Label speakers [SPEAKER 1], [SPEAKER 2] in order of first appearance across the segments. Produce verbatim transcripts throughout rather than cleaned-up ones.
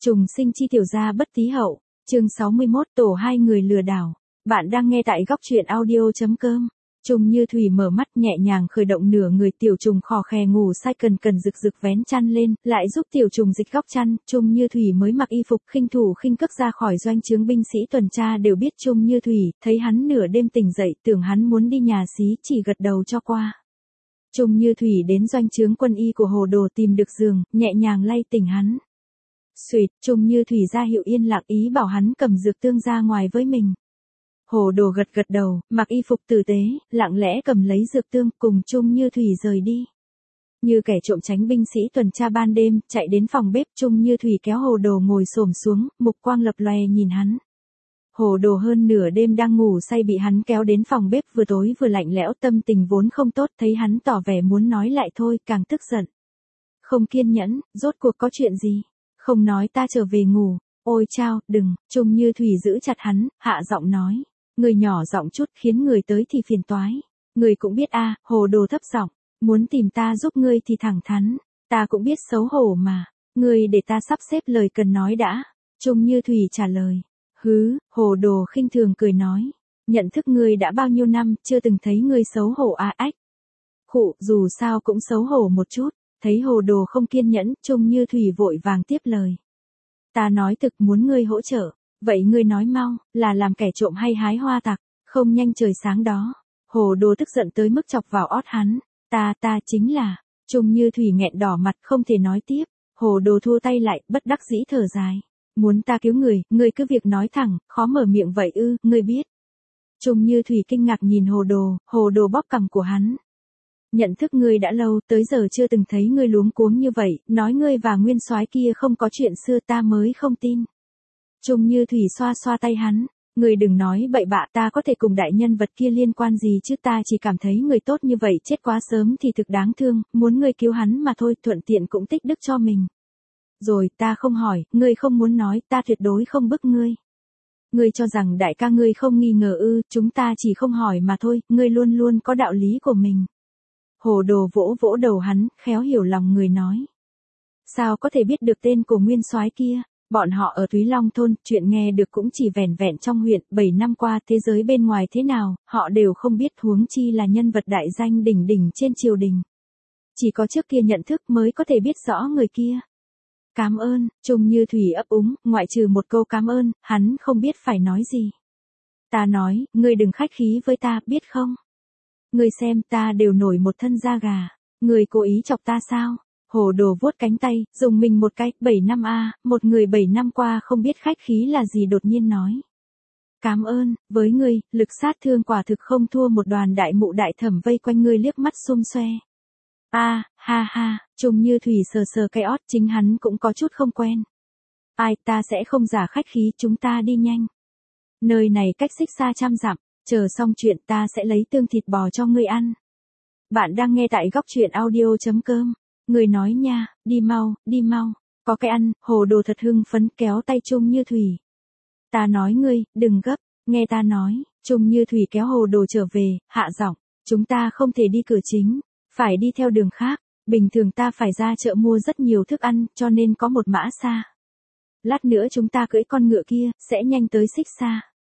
[SPEAKER 1] Trùng sinh chi tiểu gia bất tí hậu, chương sáu mươi mốt tổ hai người lừa đảo. Bạn đang nghe tại góc truyện audio.com. Trùng Như Thủy mở mắt nhẹ nhàng khởi động nửa người, tiểu trùng khò khè ngủ say cần cần rực rực vén chăn lên, lại giúp tiểu trùng dịch góc chăn. Trùng Như Thủy mới mặc y phục khinh thủ khinh cước ra khỏi doanh trướng, binh sĩ tuần tra đều biết Trùng Như Thủy, thấy hắn nửa đêm tỉnh dậy tưởng hắn muốn đi nhà xí, chỉ gật đầu cho qua. Trùng Như Thủy đến doanh trướng quân y của Hồ Đồ tìm được giường, nhẹ nhàng lay tỉnh hắn. Xuyệt, Trùng Như Thủy ra hiệu yên lặng, ý bảo hắn cầm dược tương ra ngoài với mình. Hồ Đồ gật gật đầu, mặc y phục tử tế, lặng lẽ cầm lấy dược tương, cùng Trùng Như Thủy rời đi. Như kẻ trộm tránh binh sĩ tuần tra ban đêm, chạy đến phòng bếp. Trùng Như Thủy kéo Hồ Đồ ngồi xổm xuống, mục quang lập lòe nhìn hắn. Hồ Đồ hơn nửa đêm đang ngủ say bị hắn kéo đến phòng bếp, vừa tối vừa lạnh lẽo, tâm tình vốn không tốt, thấy hắn tỏ vẻ muốn nói lại thôi, càng tức giận. Không kiên nhẫn, rốt cuộc có chuyện gì? Không nói ta trở về ngủ. Ôi chao, đừng. Trùng Như Thủy giữ chặt hắn, hạ giọng nói. Người nhỏ giọng chút khiến người tới thì phiền toái. Người cũng biết a. À, Hồ Đồ thấp giọng. Muốn tìm ta giúp ngươi thì thẳng thắn. Ta cũng biết xấu hổ mà. Ngươi để ta sắp xếp lời cần nói đã. Trùng Như Thủy trả lời. Hứ. Hồ Đồ khinh thường cười nói. Nhận thức ngươi đã bao nhiêu năm, chưa từng thấy ngươi xấu hổ à ách. Khụ, dù sao cũng xấu hổ một chút. Thấy Hồ Đồ không kiên nhẫn, Trùng Như Thủy vội vàng tiếp lời. Ta nói thực muốn ngươi hỗ trợ, vậy ngươi nói mau, là làm kẻ trộm hay hái hoa tặc, không nhanh trời sáng đó. Hồ Đồ tức giận tới mức chọc vào ót hắn. Ta ta chính là. Trùng Như Thủy nghẹn đỏ mặt không thể nói tiếp. Hồ Đồ thua tay lại, bất đắc dĩ thở dài. Muốn ta cứu người, ngươi cứ việc nói thẳng, khó mở miệng vậy ư, ngươi biết. Trùng Như Thủy kinh ngạc nhìn Hồ Đồ, Hồ Đồ bóp cằm của hắn. Nhận thức ngươi đã lâu, tới giờ chưa từng thấy ngươi luống cuống như vậy, nói ngươi và Nguyên Soái kia không có chuyện xưa ta mới không tin. Trùng Như Thủy xoa xoa tay hắn, ngươi đừng nói bậy bạ, ta có thể cùng đại nhân vật kia liên quan gì chứ, ta chỉ cảm thấy người tốt như vậy chết quá sớm thì thực đáng thương, muốn ngươi cứu hắn mà thôi, thuận tiện cũng tích đức cho mình. Rồi, ta không hỏi, ngươi không muốn nói, ta tuyệt đối không bức ngươi. Ngươi cho rằng đại ca ngươi không nghi ngờ ư, chúng ta chỉ không hỏi mà thôi, ngươi luôn luôn có đạo lý của mình. Hồ Đồ vỗ vỗ đầu hắn, khéo hiểu lòng người nói. Sao có thể biết được tên của Nguyên Soái kia? Bọn họ ở Túy Long thôn, chuyện nghe được cũng chỉ vẻn vẹn trong huyện, bảy năm qua thế giới bên ngoài thế nào, họ đều không biết, huống chi là nhân vật đại danh đỉnh đỉnh trên triều đình. Chỉ có trước kia nhận thức mới có thể biết rõ người kia. Cám ơn. Trùng Như Thủy ấp úng, ngoại trừ một câu cám ơn, hắn không biết phải nói gì. Ta nói, ngươi đừng khách khí với ta, biết không? Ngươi xem, ta đều nổi một thân da gà. Ngươi cố ý chọc ta sao? Hồ Đồ vuốt cánh tay, dùng mình một cái, bảy năm a, một người bảy năm qua không biết khách khí là gì đột nhiên nói. Cám ơn, với ngươi, lực sát thương quả thực không thua một đoàn đại mụ đại thẩm vây quanh ngươi liếc mắt xum xoe. A, à, ha ha, Trùng Như Thủy sờ sờ cái ót, chính hắn cũng có chút không quen. Ai, ta sẽ không giả khách khí, chúng ta đi nhanh. Nơi này cách xích xa trăm dặm, chờ xong chuyện ta sẽ lấy tương thịt bò cho ngươi ăn. Bạn đang nghe tại góc truyện audio.com. Người nói nha, đi mau, đi mau, có cái ăn. Hồ Đồ thật hưng phấn kéo tay Trùng Như Thủy. Ta nói ngươi, đừng gấp, nghe ta nói. Trùng Như Thủy kéo Hồ Đồ trở về, hạ giọng, chúng ta không thể đi cửa chính. Phải đi theo đường khác, bình thường ta phải ra chợ mua rất nhiều thức ăn, cho nên có một mã xa. Lát nữa chúng ta cưỡi con ngựa kia, sẽ nhanh tới xích xa.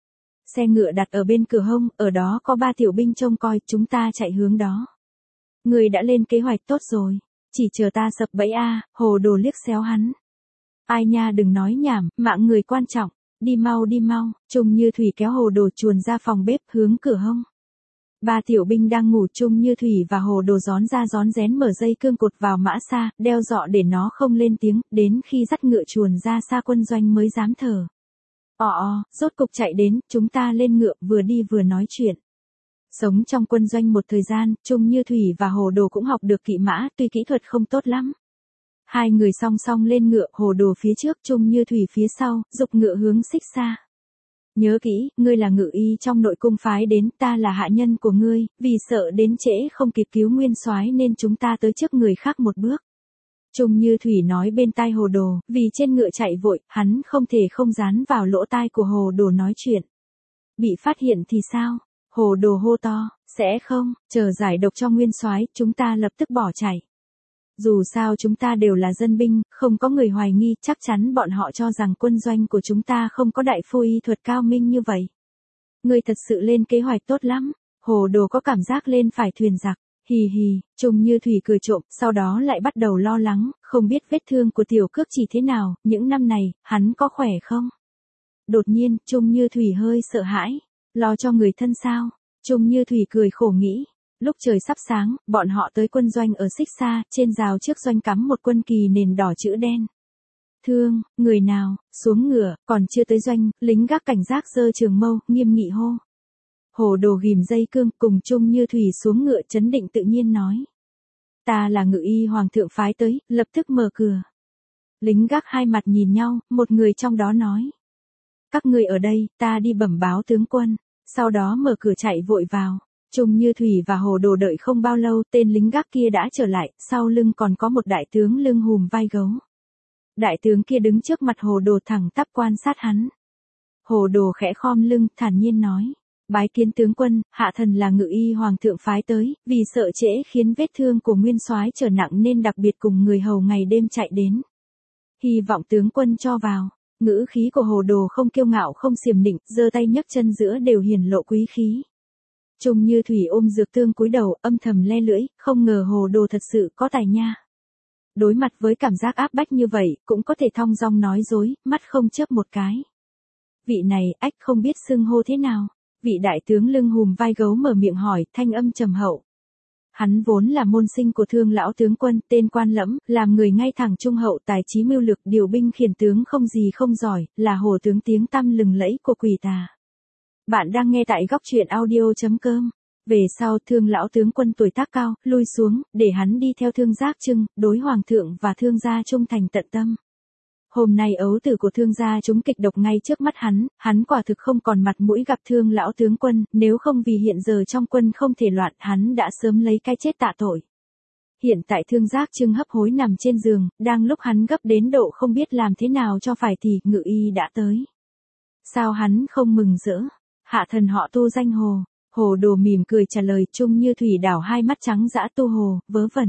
[SPEAKER 1] Xe ngựa đặt ở bên cửa hông, ở đó có ba tiểu binh trông coi, chúng ta chạy hướng đó. Người đã lên kế hoạch tốt rồi, chỉ chờ ta sập bẫy a. À, Hồ Đồ liếc xéo hắn. Ai nha, đừng nói nhảm, mạng người quan trọng, đi mau đi mau. Trùng Như Thủy kéo Hồ Đồ chuồn ra phòng bếp hướng cửa hông. Ba tiểu binh đang ngủ. Trùng Như Thủy và Hồ Đồ gión ra gión rén mở dây cương cột vào mã xa, đeo dọ để nó không lên tiếng, đến khi dắt ngựa chuồn ra xa quân doanh mới dám thở. Ò ò, rốt cục chạy đến, chúng ta lên ngựa, vừa đi vừa nói chuyện. Sống trong quân doanh một thời gian, Trùng Như Thủy và Hồ Đồ cũng học được kỵ mã, tuy kỹ thuật không tốt lắm. Hai người song song lên ngựa, Hồ Đồ phía trước, Trùng Như Thủy phía sau, giục ngựa hướng xích xa. Nhớ kỹ, ngươi là ngự y trong nội cung phái đến, ta là hạ nhân của ngươi, vì sợ đến trễ không kịp cứu Nguyên Soái nên chúng ta tới trước người khác một bước. Trùng Như Thủy nói bên tai Hồ Đồ, vì trên ngựa chạy vội, hắn không thể không dán vào lỗ tai của Hồ Đồ nói chuyện. Bị phát hiện thì sao? Hồ Đồ hô to, sẽ không, chờ giải độc cho Nguyên Soái, chúng ta lập tức bỏ chạy. Dù sao chúng ta đều là dân binh, không có người hoài nghi, chắc chắn bọn họ cho rằng quân doanh của chúng ta không có đại phu y thuật cao minh như vậy. Ngươi thật sự lên kế hoạch tốt lắm, Hồ Đồ có cảm giác lên phải thuyền giặc. Hì hì, Trung Như Thủy cười trộm, sau đó lại bắt đầu lo lắng, không biết vết thương của tiểu cước chỉ thế nào, những năm này, hắn có khỏe không? Đột nhiên, Trung Như Thủy hơi sợ hãi, lo cho người thân sao? Trung Như Thủy cười khổ nghĩ. Lúc trời sắp sáng, bọn họ tới quân doanh ở Xích Sa, trên rào trước doanh cắm một quân kỳ nền đỏ chữ đen. Thương, người nào, xuống ngựa, còn chưa tới doanh, lính gác cảnh giác giơ trường mâu, nghiêm nghị hô. Hồ Đồ ghìm dây cương, cùng Trung Như Thủy xuống ngựa chấn định tự nhiên nói. Ta là ngự y hoàng thượng phái tới, lập tức mở cửa. Lính gác hai mặt nhìn nhau, một người trong đó nói. Các người ở đây, ta đi bẩm báo tướng quân, sau đó mở cửa chạy vội vào. Trung Như Thủy và Hồ Đồ đợi không bao lâu, tên lính gác kia đã trở lại, sau lưng còn có một đại tướng lưng hùm vai gấu. Đại tướng kia đứng trước mặt Hồ Đồ thẳng tắp quan sát hắn. Hồ Đồ khẽ khom lưng, thản nhiên nói. Bái kiến tướng quân, hạ thần là ngự y hoàng thượng phái tới, vì sợ trễ khiến vết thương của nguyên soái trở nặng nên đặc biệt cùng người hầu ngày đêm chạy đến. Hy vọng tướng quân cho vào. Ngữ khí của Hồ Đồ không kiêu ngạo không xiểm nịnh, giơ tay nhấc chân giữa đều hiển lộ quý khí. Trung Như Thủy ôm dược tương cúi đầu, âm thầm le lưỡi, không ngờ Hồ Đồ thật sự có tài nha. Đối mặt với cảm giác áp bách như vậy, cũng có thể thong dong nói dối, mắt không chớp một cái. Vị này, ách không biết xưng hô thế nào. Vị đại tướng lưng hùm vai gấu mở miệng hỏi, thanh âm trầm hậu. Hắn vốn là môn sinh của Thương lão tướng quân, tên Quan Lẫm, làm người ngay thẳng trung hậu, tài trí mưu lược, điều binh khiển tướng không gì không giỏi, là Hồ tướng tiếng tăm lừng lẫy của Quỷ Tà. Bạn đang nghe tại góc truyện audio chấm com. Về sau, Thương lão tướng quân tuổi tác cao, lui xuống, để hắn đi theo Thương Giác Trưng, đối hoàng thượng và Thương gia trung thành tận tâm. Hôm nay ấu tử của Thương gia chúng kịch độc ngay trước mắt hắn, hắn quả thực không còn mặt mũi gặp Thương lão tướng quân, nếu không vì hiện giờ trong quân không thể loạn, hắn đã sớm lấy cái chết tạ tội. Hiện tại Thương Giác Trưng hấp hối nằm trên giường, đang lúc hắn gấp đến độ không biết làm thế nào cho phải thì ngự y đã tới. Sao hắn không mừng rỡ? Hạ thần họ Tu danh Hồ. Hồ Đồ mỉm cười trả lời. Trung Như Thủy đảo hai mắt trắng dã Tu Hồ, vớ vẩn.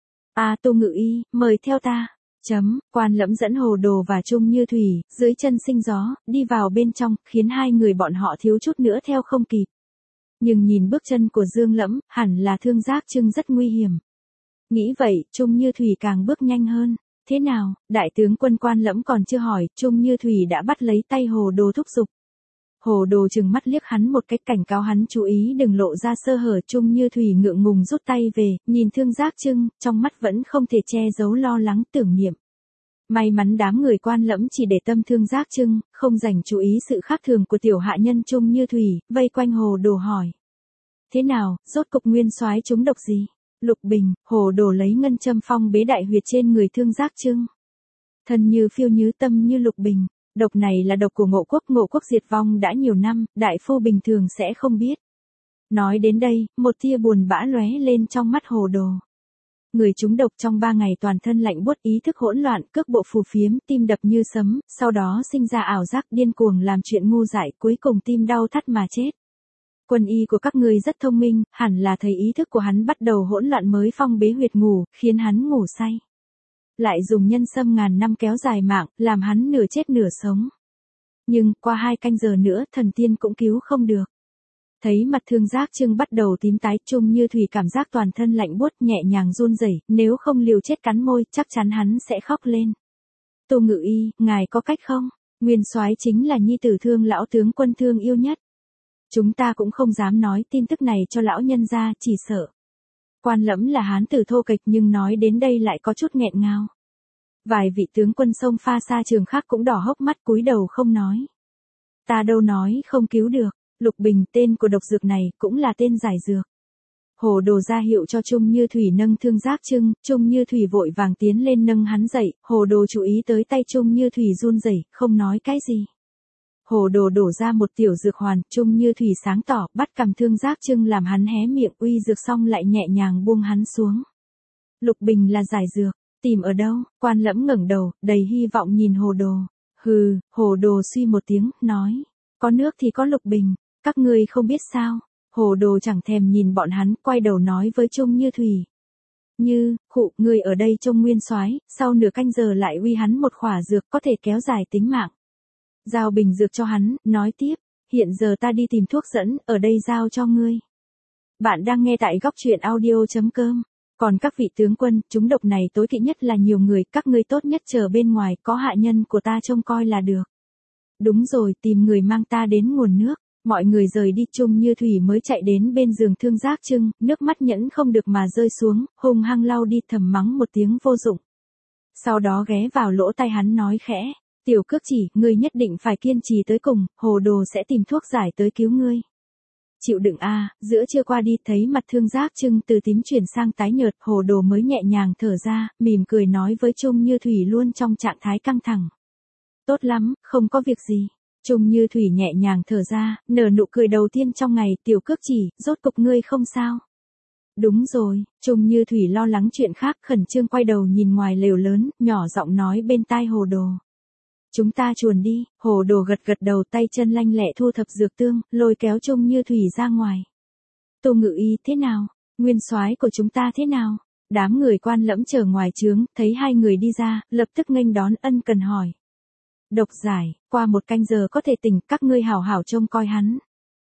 [SPEAKER 1] A Tu ngự y, mời theo ta. Chấm, Quan Lẫm dẫn Hồ Đồ và Trung Như Thủy, dưới chân sinh gió, đi vào bên trong, khiến hai người bọn họ thiếu chút nữa theo không kịp. Nhưng nhìn bước chân của Dương Lẫm, hẳn là Thương Giác Trưng rất nguy hiểm. Nghĩ vậy, Trung Như Thủy càng bước nhanh hơn. Thế nào, đại tướng quân Quan Lẫm còn chưa hỏi, Trung Như Thủy đã bắt lấy tay Hồ Đồ thúc giục. Hồ Đồ trừng mắt liếc hắn một cách cảnh cáo hắn chú ý đừng lộ ra sơ hở. Trung Như Thủy ngượng ngùng rút tay về, nhìn Thương Giác Trưng, trong mắt vẫn không thể che giấu lo lắng tưởng niệm. May mắn đám người Quan Lẫm chỉ để tâm Thương Giác Trưng, không dành chú ý sự khác thường của tiểu hạ nhân Trung Như Thủy, vây quanh Hồ Đồ hỏi. Thế nào, rốt cục nguyên soái trúng độc gì? Lục bình, Hồ Đồ lấy ngân châm phong bế đại huyệt trên người Thương Giác Trưng. Thân như phiêu nhứ tâm như lục bình. Độc này là độc của Ngộ Quốc, Ngộ Quốc diệt vong đã nhiều năm, đại phu bình thường sẽ không biết. Nói đến đây, một tia buồn bã lóe lên trong mắt Hồ Đồ. Người trúng độc trong ba ngày toàn thân lạnh buốt, ý thức hỗn loạn, cước bộ phù phiếm, tim đập như sấm, sau đó sinh ra ảo giác điên cuồng làm chuyện ngu dại, cuối cùng tim đau thắt mà chết. Quân y của các ngươi rất thông minh, hẳn là thấy ý thức của hắn bắt đầu hỗn loạn mới phong bế huyệt ngủ, khiến hắn ngủ say. Lại dùng nhân sâm ngàn năm kéo dài mạng, làm hắn nửa chết nửa sống. Nhưng, qua hai canh giờ nữa, thần tiên cũng cứu không được. Thấy mặt Thương Giác Trưng bắt đầu tím tái, Trung Như Thủy cảm giác toàn thân lạnh buốt, nhẹ nhàng run rẩy, nếu không liều chết cắn môi, chắc chắn hắn sẽ khóc lên. Tô Ngự Y, ngài có cách không? Nguyên soái chính là nhi tử Thương lão tướng quân thương yêu nhất. Chúng ta cũng không dám nói tin tức này cho lão nhân gia, chỉ sợ. Quan Lẫm là hán tử thô kệch nhưng nói đến đây lại có chút nghẹn ngào. Vài vị tướng quân sông pha xa trường khác cũng đỏ hốc mắt cúi đầu không nói. Ta đâu nói không cứu được, Lục Bình tên của độc dược này cũng là tên giải dược. Hồ Đồ ra hiệu cho Trung Như Thủy nâng Thương Giác Trưng, Trung Như Thủy vội vàng tiến lên nâng hắn dậy, Hồ Đồ chú ý tới tay Trung Như Thủy run rẩy, không nói cái gì. Hồ Đồ đổ ra một tiểu dược hoàn, Trung Như Thủy sáng tỏ, bắt cầm Thương Giác Trưng làm hắn hé miệng, uy dược xong lại nhẹ nhàng buông hắn xuống. Lục Bình là giải dược, tìm ở đâu? Quan Lẫm ngẩng đầu, đầy hy vọng nhìn Hồ Đồ. Hừ, Hồ Đồ suy một tiếng, nói, có nước thì có Lục Bình, các ngươi không biết sao? Hồ Đồ chẳng thèm nhìn bọn hắn, quay đầu nói với Trung Như Thủy. Như, khụ, người ở đây trông Nguyên Soái, sau nửa canh giờ lại uy hắn một khỏa dược có thể kéo dài tính mạng. Giao bình dược cho hắn, nói tiếp, hiện giờ ta đi tìm thuốc dẫn, ở đây giao cho ngươi. Bạn đang nghe tại góc truyện audio.com. Còn các vị tướng quân, chúng độc này tối kỵ nhất là nhiều người, các ngươi tốt nhất chờ bên ngoài, có hạ nhân của ta trông coi là được. Đúng rồi, tìm người mang ta đến nguồn nước. Mọi người rời đi, Chung Như Thủy mới chạy đến bên giường Thương Giác Trưng, nước mắt nhẫn không được mà rơi xuống, hung hăng lau đi, thầm mắng một tiếng vô dụng. Sau đó ghé vào lỗ tai hắn nói khẽ, Tiểu Cước Chỉ, ngươi nhất định phải kiên trì tới cùng, Hồ Đồ sẽ tìm thuốc giải tới cứu ngươi. Chịu đựng a. À, giữa trưa qua đi, thấy mặt Thương Giác Trưng từ tím chuyển sang tái nhợt, Hồ Đồ mới nhẹ nhàng thở ra, mỉm cười nói với Chung Như Thủy luôn trong trạng thái căng thẳng. Tốt lắm, không có việc gì. Chung Như Thủy nhẹ nhàng thở ra, nở nụ cười đầu tiên trong ngày, Tiểu Cước Chỉ, rốt cục ngươi không sao. Đúng rồi, Chung Như Thủy lo lắng chuyện khác, khẩn trương quay đầu nhìn ngoài lều lớn, nhỏ giọng nói bên tai Hồ Đồ. Chúng ta chuồn đi. Hồ Đồ gật gật đầu, tay chân lanh lẹ thu thập dược tương, lôi kéo Chung Như Thủy ra ngoài. Tô Ngự Y thế nào? Nguyên soái của chúng ta thế nào? Đám người quan lẫm chờ ngoài trướng, thấy hai người đi ra, lập tức nghênh đón, ân cần hỏi. Độc giải, qua một canh giờ có thể tỉnh, các ngươi hảo hảo trông coi hắn.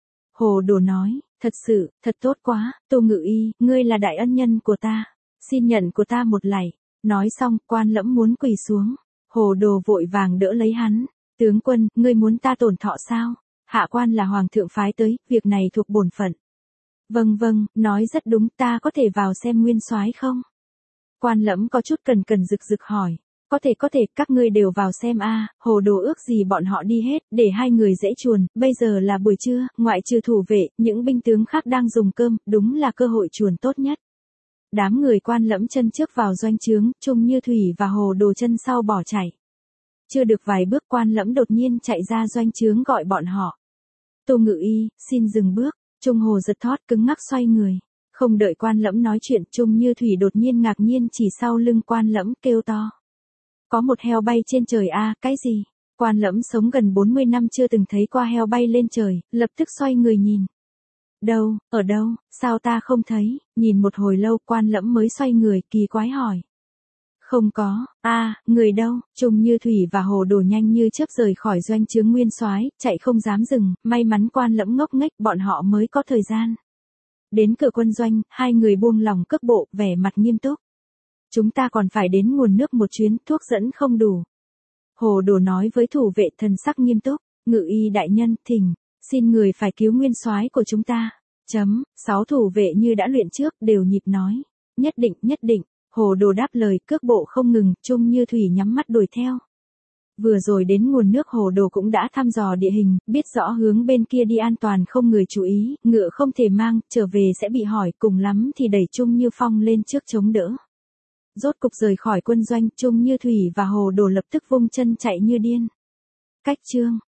[SPEAKER 1] Hồ Đồ nói, thật sự, thật tốt quá, Tô Ngự Y, ngươi là đại ân nhân của ta. Xin nhận của ta một lạy. Nói xong, quan lẫm muốn quỳ xuống. Hồ Đồ vội vàng đỡ lấy hắn. Tướng quân, ngươi muốn ta tổn thọ sao? Hạ quan là hoàng thượng phái tới, việc này thuộc bổn phận. Vâng vâng, nói rất đúng, ta có thể vào xem Nguyên soái không? Quan lẫm có chút cần cần rực rực hỏi. Có thể có thể, các ngươi đều vào xem a. À, Hồ Đồ ước gì bọn họ đi hết, để hai người dễ chuồn, bây giờ là buổi trưa, ngoại trừ thủ vệ, những binh tướng khác đang dùng cơm, đúng là cơ hội chuồn tốt nhất. Đám người quan lẫm chân trước vào doanh trướng, Chung Như Thủy và Hồ Đồ chân sau bỏ chạy. Chưa được vài bước, quan lẫm đột nhiên chạy ra doanh trướng gọi bọn họ. Tô Ngự Y, xin dừng bước. Chung Hồ giật thót, cứng ngắc xoay người. Không đợi quan lẫm nói chuyện, Chung Như Thủy đột nhiên ngạc nhiên chỉ sau lưng quan lẫm, kêu to. Có một heo bay trên trời a. À, cái gì? Quan lẫm sống gần bốn mươi năm chưa từng thấy qua heo bay lên trời, lập tức xoay người nhìn. Đâu, ở đâu, sao ta không thấy? Nhìn một hồi lâu, quan lẫm mới xoay người, kỳ quái hỏi. Không có, a, à, người đâu? Chung Như Thủy và Hồ Đồ nhanh như chớp rời khỏi doanh trướng Nguyên soái, chạy không dám dừng, may mắn quan lẫm ngốc nghếch, bọn họ mới có thời gian. Đến cửa quân doanh, hai người buông lỏng cước bộ, vẻ mặt nghiêm túc. Chúng ta còn phải đến nguồn nước một chuyến, thuốc dẫn không đủ. Hồ Đồ nói với thủ vệ, thần sắc nghiêm túc. Ngự Y đại nhân, thỉnh, xin người phải cứu Nguyên soái của chúng ta. Chấm, sáu thủ vệ như đã luyện trước, đều nhịp nói. Nhất định, nhất định. Hồ Đồ đáp lời, cước bộ không ngừng, Chung Như Thủy nhắm mắt đuổi theo. Vừa rồi đến nguồn nước, Hồ Đồ cũng đã thăm dò địa hình, biết rõ hướng bên kia đi an toàn, không người chú ý, ngựa không thể mang, trở về sẽ bị hỏi, cùng lắm thì đẩy Chung Như Phong lên trước chống đỡ. Rốt cục rời khỏi quân doanh, Chung Như Thủy và Hồ Đồ lập tức vung chân chạy như điên. Cách chương